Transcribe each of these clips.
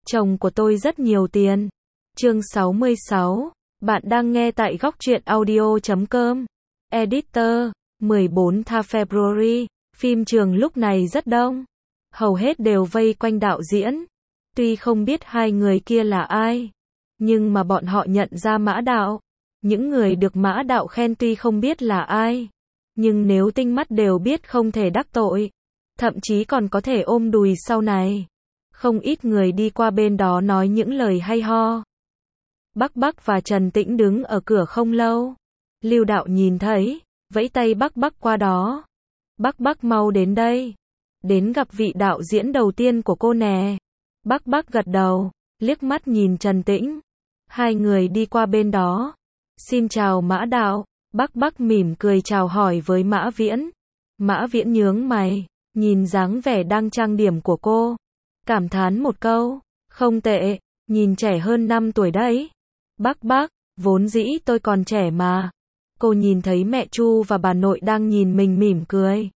Chồng của tôi rất nhiều tiền. Chương 66. Bạn đang nghe tại góc truyện audio.com. Editor. 14 tha February. Phim trường lúc này rất đông. Hầu hết đều vây quanh đạo diễn. Tuy không biết hai người kia là ai, nhưng mà bọn họ nhận ra Mã Đạo. Những người được Mã Đạo khen tuy không biết là ai, nhưng nếu tinh mắt đều biết không thể đắc tội. Thậm chí còn có thể ôm đùi sau này. Không ít người đi qua bên đó nói những lời hay ho. Bắc Bắc và Trần Tĩnh đứng ở cửa không lâu. Lưu Đạo nhìn thấy, vẫy tay Bắc Bắc qua đó. Bắc Bắc mau đến đây. Đến gặp vị đạo diễn đầu tiên của cô nè. Bắc Bắc gật đầu, liếc mắt nhìn Trần Tĩnh. Hai người đi qua bên đó. Xin chào Mã Đạo. Bắc Bắc mỉm cười chào hỏi với Mã Viễn. Mã Viễn nhướng mày, nhìn dáng vẻ đang trang điểm của cô. Cảm thán một câu, không tệ, nhìn trẻ hơn 5 tuổi đấy. Bắc Bắc, vốn dĩ tôi còn trẻ mà. Cô nhìn thấy mẹ Chu và bà nội đang nhìn mình mỉm cười.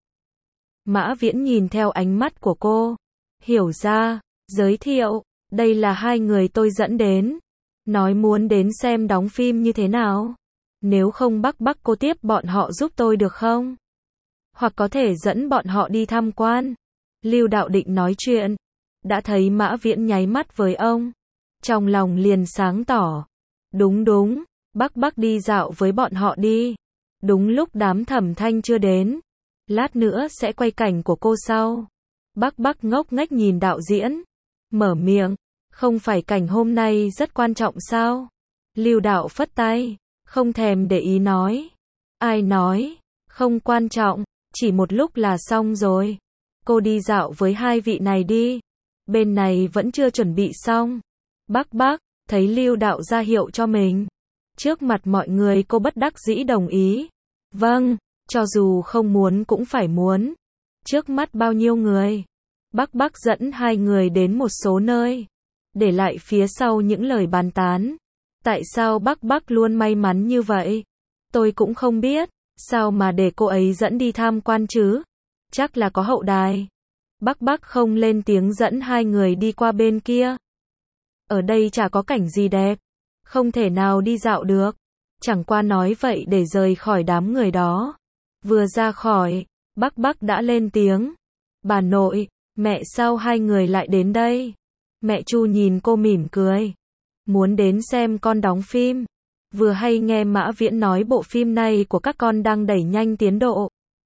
Mã Viễn nhìn theo ánh mắt của cô. Hiểu ra, giới thiệu, đây là hai người tôi dẫn đến. Nói muốn đến xem đóng phim như thế nào. Nếu không Bắc Bắc cô tiếp bọn họ giúp tôi được không? Hoặc có thể dẫn bọn họ đi tham quan. Lưu Đạo định nói chuyện. Đã thấy Mã Viễn nháy mắt với ông. Trong lòng liền sáng tỏ. Đúng đúng, Bắc Bắc đi dạo với bọn họ đi. Đúng lúc đám Thẩm Thanh chưa đến. Lát nữa sẽ quay cảnh của cô sau. Bắc Bắc ngốc nghếch nhìn đạo diễn. Mở miệng, không phải cảnh hôm nay rất quan trọng sao? Lưu Đạo phất tay, không thèm để ý nói. Ai nói, không quan trọng, chỉ một lúc là xong rồi. Cô đi dạo với hai vị này đi. Bên này vẫn chưa chuẩn bị xong. Bắc Bắc, thấy Lưu Đạo ra hiệu cho mình. Trước mặt mọi người cô bất đắc dĩ đồng ý. Vâng, cho dù không muốn cũng phải muốn. Trước mắt bao nhiêu người. Bắc Bắc dẫn hai người đến một số nơi. Để lại phía sau những lời bàn tán. Tại sao Bắc Bắc luôn may mắn như vậy? Tôi cũng không biết. Sao mà để cô ấy dẫn đi tham quan chứ? Chắc là có hậu đài. Bắc Bắc không lên tiếng dẫn hai người đi qua bên kia. Ở đây chả có cảnh gì đẹp. Không thể nào đi dạo được. Chẳng qua nói vậy để rời khỏi đám người đó. Vừa ra khỏi, Bắc Bắc đã lên tiếng. Bà nội, mẹ sao hai người lại đến đây? Mẹ Chu nhìn cô mỉm cười. Muốn đến xem con đóng phim. Vừa hay nghe Mã Viễn nói bộ phim này của các con đang đẩy nhanh tiến độ.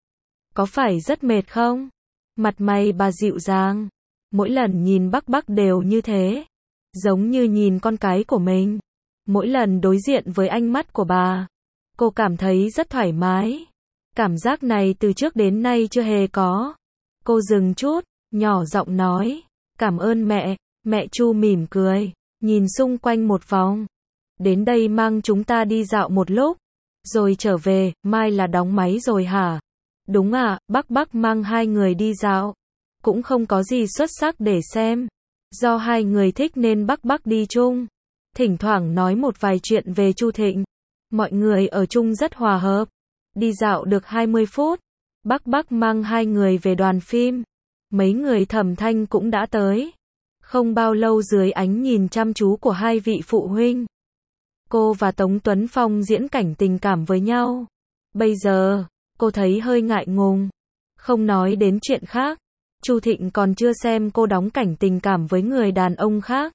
Có phải rất mệt không? Mặt mày bà dịu dàng. Mỗi lần nhìn Bắc Bắc đều như thế. Giống như nhìn con cái của mình. Mỗi lần đối diện với ánh mắt của bà, cô cảm thấy rất thoải mái. Cảm giác này từ trước đến nay chưa hề có. Cô dừng chút, nhỏ giọng nói. Cảm ơn mẹ. Mẹ Chu mỉm cười, nhìn xung quanh một vòng. Đến đây mang chúng ta đi dạo một lúc, rồi trở về, mai là đóng máy rồi hả? Đúng à, Bắc Bắc mang hai người đi dạo. Cũng không có gì xuất sắc để xem. Do hai người thích nên Bắc Bắc đi chung. Thỉnh thoảng nói một vài chuyện về Chu Thịnh. Mọi người ở chung rất hòa hợp. Đi dạo được 20 phút. Bắc Bắc mang hai người về đoàn phim. Mấy người Thẩm Thanh cũng đã tới. Không bao lâu dưới ánh nhìn chăm chú của hai vị phụ huynh, cô và Tống Tuấn Phong diễn cảnh tình cảm với nhau. Bây giờ, cô thấy hơi ngại ngùng. Không nói đến chuyện khác, Chu Thịnh còn chưa xem cô đóng cảnh tình cảm với người đàn ông khác.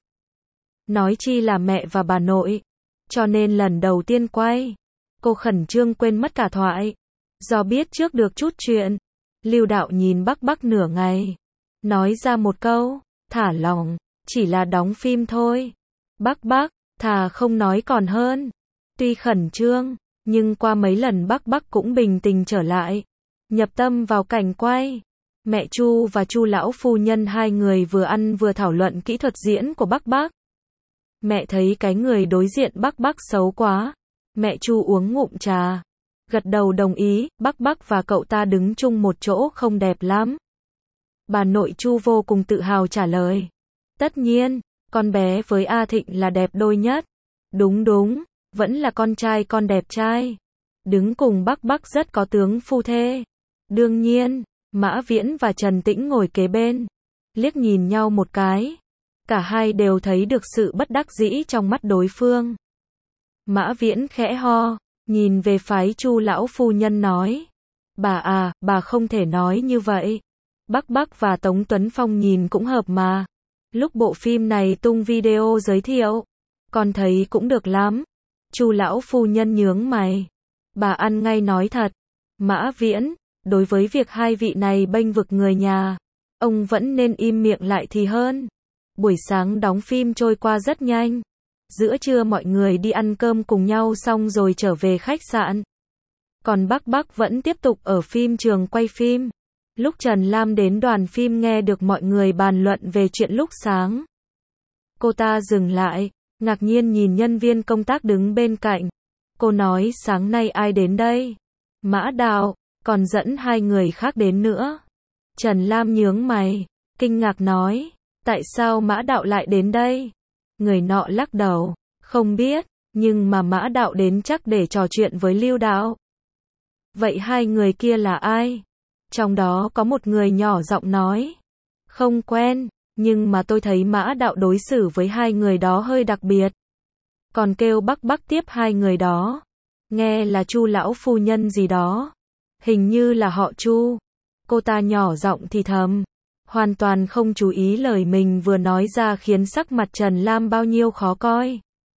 Nói chi là mẹ và bà nội. Cho nên lần đầu tiên quay, cô khẩn trương quên mất cả thoại. Do biết trước được chút chuyện, Lưu Đạo nhìn Bắc Bắc nửa ngày. Nói ra một câu, thả lỏng, chỉ là đóng phim thôi. Bắc Bắc, thà không nói còn hơn. Tuy khẩn trương, nhưng qua mấy lần Bắc Bắc cũng bình tĩnh trở lại. Nhập tâm vào cảnh quay. Mẹ Chu và Chu lão phu nhân hai người vừa ăn vừa thảo luận kỹ thuật diễn của Bắc Bắc. Mẹ thấy cái người đối diện Bắc Bắc xấu quá. Mẹ Chu uống ngụm trà. Gật đầu đồng ý, Bắc Bắc và cậu ta đứng chung một chỗ không đẹp lắm. Bà nội Chu vô cùng tự hào trả lời. Tất nhiên, con bé với A Thịnh là đẹp đôi nhất. Đúng đúng, vẫn là con trai con đẹp trai. Đứng cùng Bắc Bắc rất có tướng phu thê. Đương nhiên, Mã Viễn và Trần Tĩnh ngồi kế bên. Liếc nhìn nhau một cái. Cả hai đều thấy được sự bất đắc dĩ trong mắt đối phương. Mã Viễn khẽ ho, nhìn về phái Chu lão phu nhân nói. Bà à, bà không thể nói như vậy. Bắc Bắc và Tống Tuấn Phong nhìn cũng hợp mà. Lúc bộ phim này tung video giới thiệu, con thấy cũng được lắm. Chu lão phu nhân nhướng mày. Bà ăn ngay nói thật. Mã Viễn, đối với việc hai vị này bênh vực người nhà, ông vẫn nên im miệng lại thì hơn. Buổi sáng đóng phim trôi qua rất nhanh. Giữa trưa mọi người đi ăn cơm cùng nhau xong rồi trở về khách sạn. Còn Bắc Bắc vẫn tiếp tục ở phim trường quay phim. Lúc Trần Lam đến đoàn phim nghe được mọi người bàn luận về chuyện lúc sáng. Cô ta dừng lại, ngạc nhiên nhìn nhân viên công tác đứng bên cạnh. Cô nói sáng nay ai đến đây? Mã Đạo, còn dẫn hai người khác đến nữa. Trần Lam nhướng mày, kinh ngạc nói, tại sao Mã Đạo lại đến đây? Người nọ lắc đầu, không biết, nhưng mà Mã Đạo đến chắc để trò chuyện với Lưu Đạo. Vậy hai người kia là ai? Trong đó có một người nhỏ giọng nói, không quen, nhưng mà tôi thấy Mã Đạo đối xử với hai người đó hơi đặc biệt. Còn kêu Bắc Bắc tiếp hai người đó. Nghe là Chu lão phu nhân gì đó. Hình như là họ Chu. Cô ta nhỏ giọng thì thầm. Hoàn toàn không chú ý lời mình vừa nói ra khiến sắc mặt Trần Lam bao nhiêu khó coi.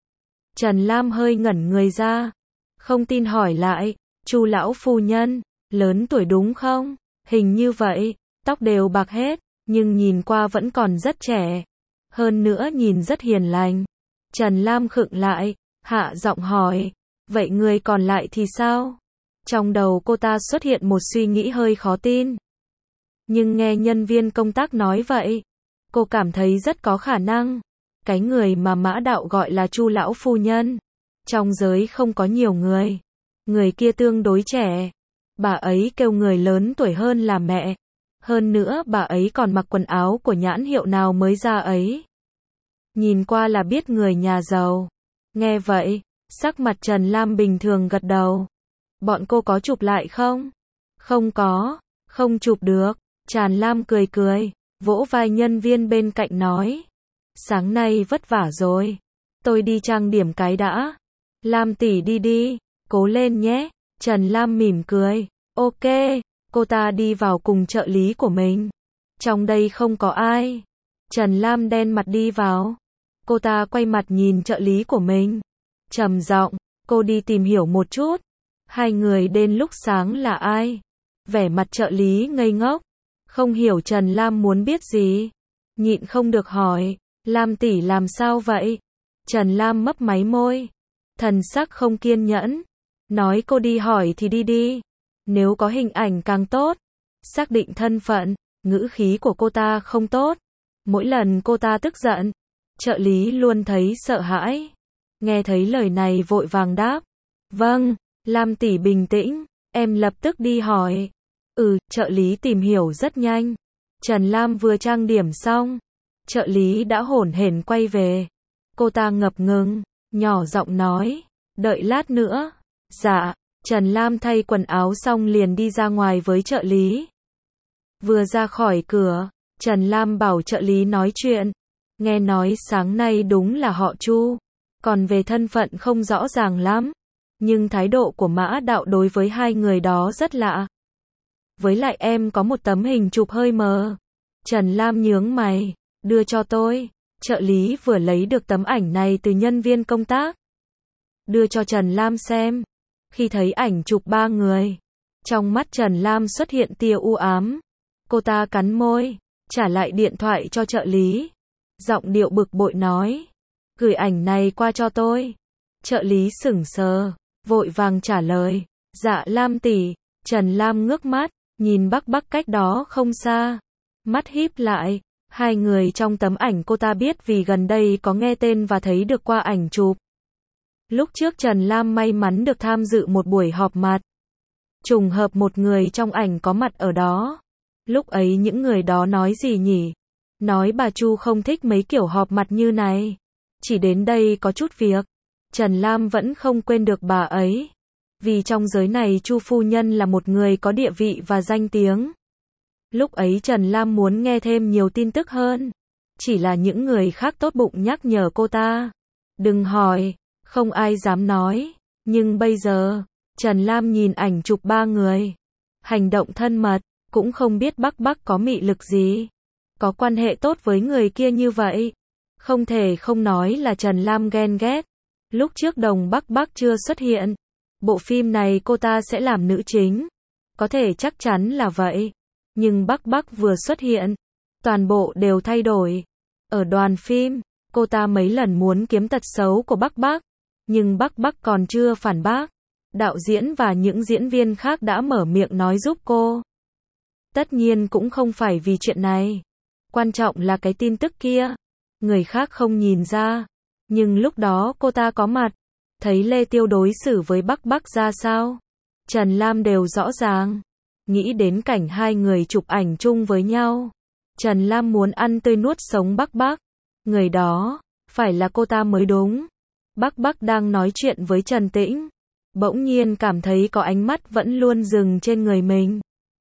Trần Lam hơi ngẩn người ra. Không tin hỏi lại. Chu lão phu nhân, lớn tuổi đúng không? Hình như vậy, tóc đều bạc hết, nhưng nhìn qua vẫn còn rất trẻ. Hơn nữa nhìn rất hiền lành. Trần Lam khựng lại, hạ giọng hỏi, vậy người còn lại thì sao? Trong đầu cô ta xuất hiện một suy nghĩ hơi khó tin. Nhưng nghe nhân viên công tác nói vậy, cô cảm thấy rất có khả năng. Cái người mà Mã Đạo gọi là Chu lão phu nhân. Trong giới không có nhiều người. Người kia tương đối trẻ. Bà ấy kêu người lớn tuổi hơn là mẹ. Hơn nữa bà ấy còn mặc quần áo của nhãn hiệu nào mới ra ấy. Nhìn qua là biết người nhà giàu. Nghe vậy, sắc mặt Trần Lam bình thường gật đầu. Bọn cô có chụp lại không? Không có, không chụp được. Trần Lam cười cười, vỗ vai nhân viên bên cạnh nói. Sáng nay vất vả rồi. Tôi đi trang điểm cái đã. Lam tỷ đi đi, cố lên nhé. Trần Lam mỉm cười. Ok, cô ta đi vào cùng trợ lý của mình. Trong đây không có ai. Trần Lam đen mặt đi vào. Cô ta quay mặt nhìn trợ lý của mình. Trầm giọng, cô đi tìm hiểu một chút. Hai người đến lúc sáng là ai? Vẻ mặt trợ lý ngây ngốc. Không hiểu Trần Lam muốn biết gì. Nhịn không được hỏi, Lam tỷ làm sao vậy? Trần Lam mấp máy môi. Thần sắc không kiên nhẫn. Nói cô đi hỏi thì đi đi. Nếu có hình ảnh càng tốt. Xác định thân phận, ngữ khí của cô ta không tốt. Mỗi lần cô ta tức giận, trợ lý luôn thấy sợ hãi. Nghe thấy lời này vội vàng đáp. Vâng, Lam tỷ bình tĩnh, em lập tức đi hỏi. Trợ lý tìm hiểu rất nhanh. Trần Lam vừa trang điểm xong, trợ lý đã hổn hển quay về. Cô ta ngập ngừng, nhỏ giọng nói, đợi lát nữa. Dạ, Trần Lam thay quần áo xong liền đi ra ngoài với trợ lý. Vừa ra khỏi cửa, Trần Lam bảo trợ lý nói chuyện. Nghe nói sáng nay đúng là họ Chu. Còn về thân phận không rõ ràng lắm. Nhưng thái độ của Mã Đạo đối với hai người đó rất lạ. Với lại em có một tấm hình chụp hơi mờ. Trần Lam nhướng mày, đưa cho tôi. Trợ lý vừa lấy được tấm ảnh này từ nhân viên công tác. Đưa cho Trần Lam xem. Khi thấy ảnh chụp ba người, trong mắt Trần Lam xuất hiện tia u ám. Cô ta cắn môi, trả lại điện thoại cho trợ lý. Giọng điệu bực bội nói, gửi ảnh này qua cho tôi. Trợ lý sững sờ, vội vàng trả lời, dạ Lam tỷ. Trần Lam ngước mắt, nhìn Bắc Bắc cách đó không xa. Mắt híp lại, hai người trong tấm ảnh cô ta biết vì gần đây có nghe tên và thấy được qua ảnh chụp. Lúc trước Trần Lam may mắn được tham dự một buổi họp mặt. Trùng hợp một người trong ảnh có mặt ở đó. Lúc ấy những người đó nói gì nhỉ? Nói bà Chu không thích mấy kiểu họp mặt như này. Chỉ đến đây có chút việc. Trần Lam vẫn không quên được bà ấy. Vì trong giới này Chu phu nhân là một người có địa vị và danh tiếng. Lúc ấy Trần Lam muốn nghe thêm nhiều tin tức hơn. Chỉ là những người khác tốt bụng nhắc nhở cô ta. Đừng hỏi, không ai dám nói. Nhưng bây giờ, Trần Lam nhìn ảnh chụp ba người. Hành động thân mật, cũng không biết Bắc Bắc có mị lực gì. Có quan hệ tốt với người kia như vậy. Không thể không nói là Trần Lam ghen ghét. Lúc trước Đồng Bắc Bắc chưa xuất hiện. Bộ phim này cô ta sẽ làm nữ chính. Có thể chắc chắn là vậy. Nhưng Bắc Bắc vừa xuất hiện. Toàn bộ đều thay đổi. Ở đoàn phim, cô ta mấy lần muốn kiếm tật xấu của Bắc Bắc. Nhưng Bắc Bắc còn chưa phản bác. Đạo diễn và những diễn viên khác đã mở miệng nói giúp cô. Tất nhiên cũng không phải vì chuyện này. Quan trọng là cái tin tức kia. Người khác không nhìn ra. Nhưng lúc đó cô ta có mặt. Thấy Lê Tiêu đối xử với Bắc Bắc ra sao. Trần Lam đều rõ ràng. Nghĩ đến cảnh hai người chụp ảnh chung với nhau. Trần Lam muốn ăn tươi nuốt sống Bắc Bắc. Người đó, phải là cô ta mới đúng. Bắc Bắc đang nói chuyện với Trần Tĩnh. Bỗng nhiên cảm thấy có ánh mắt vẫn luôn dừng trên người mình.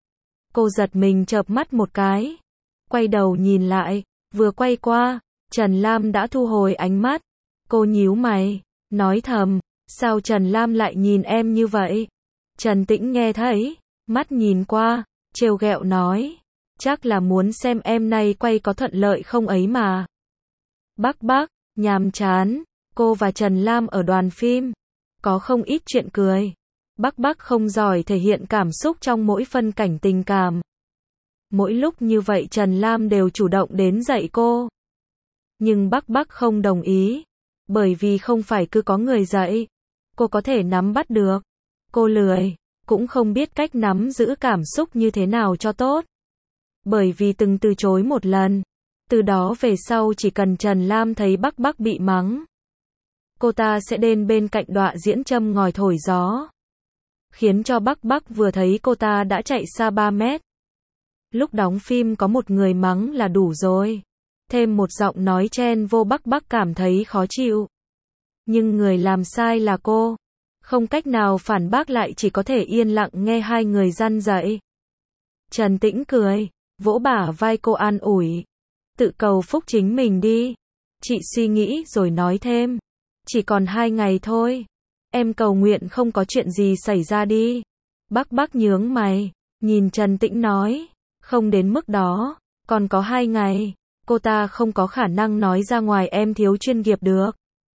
Cô giật mình chợp mắt một cái. Quay đầu nhìn lại, vừa quay qua, Trần Lam đã thu hồi ánh mắt. Cô nhíu mày, nói thầm, sao Trần Lam lại nhìn em như vậy? Trần Tĩnh nghe thấy, mắt nhìn qua, trêu ghẹo nói, chắc là muốn xem em nay quay có thuận lợi không ấy mà. Bắc Bắc, nhàm chán, cô và Trần Lam ở đoàn phim, có không ít chuyện cười. Bắc Bắc không giỏi thể hiện cảm xúc trong mỗi phân cảnh tình cảm. Mỗi lúc như vậy Trần Lam đều chủ động đến dạy cô. Nhưng Bắc Bắc không đồng ý. Bởi vì không phải cứ có người dạy, cô có thể nắm bắt được. Cô lười, cũng không biết cách nắm giữ cảm xúc như thế nào cho tốt. Bởi vì từng từ chối một lần. Từ đó về sau chỉ cần Trần Lam thấy Bắc Bắc bị mắng, cô ta sẽ đến bên cạnh đọa diễn châm ngòi thổi gió. Khiến cho Bắc Bắc vừa thấy cô ta đã chạy xa 3 mét. Lúc đóng phim có một người mắng là đủ rồi. Thêm một giọng nói chen vô Bắc Bắc cảm thấy khó chịu. Nhưng người làm sai là cô. Không cách nào phản bác lại chỉ có thể yên lặng nghe hai người răn dạy. Trần Tĩnh cười, vỗ bả vai cô an ủi. Tự cầu phúc chính mình đi. Chị suy nghĩ rồi nói thêm. Chỉ còn 2 ngày thôi. Em cầu nguyện không có chuyện gì xảy ra đi. Bắc Bắc nhướng mày, nhìn Trần Tĩnh nói. Không đến mức đó, còn có 2 ngày. Cô ta không có khả năng nói ra ngoài em thiếu chuyên nghiệp được.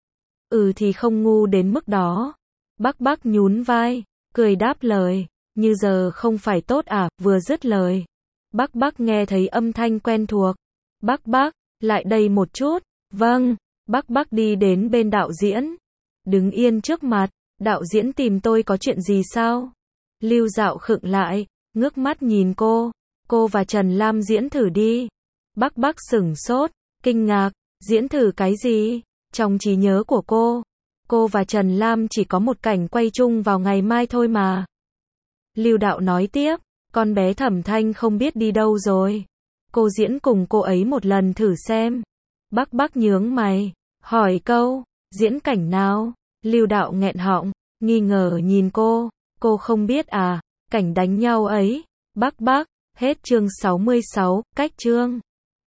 Thì không ngu đến mức đó. Bắc Bắc nhún vai, cười đáp lời. Như giờ không phải tốt à, vừa dứt lời. Bắc Bắc nghe thấy âm thanh quen thuộc. Bắc Bắc, lại đây một chút. Vâng, Bắc Bắc đi đến bên đạo diễn. Đứng yên trước mặt, đạo diễn tìm tôi có chuyện gì sao? Lưu Dạo khựng lại, ngước mắt nhìn cô. Cô và Trần Lam diễn thử đi. Bắc Bắc sửng sốt, kinh ngạc, diễn thử cái gì? Trong trí nhớ của cô và Trần Lam chỉ có một cảnh quay chung vào ngày mai thôi mà. Lưu Đạo nói tiếp, con bé Thẩm Thanh không biết đi đâu rồi. Cô diễn cùng cô ấy một lần thử xem. Bắc Bắc nhướng mày, hỏi câu, diễn cảnh nào? Lưu Đạo nghẹn họng, nghi ngờ nhìn cô không biết à, cảnh đánh nhau ấy. Bắc Bắc, hết chương 66, cách chương.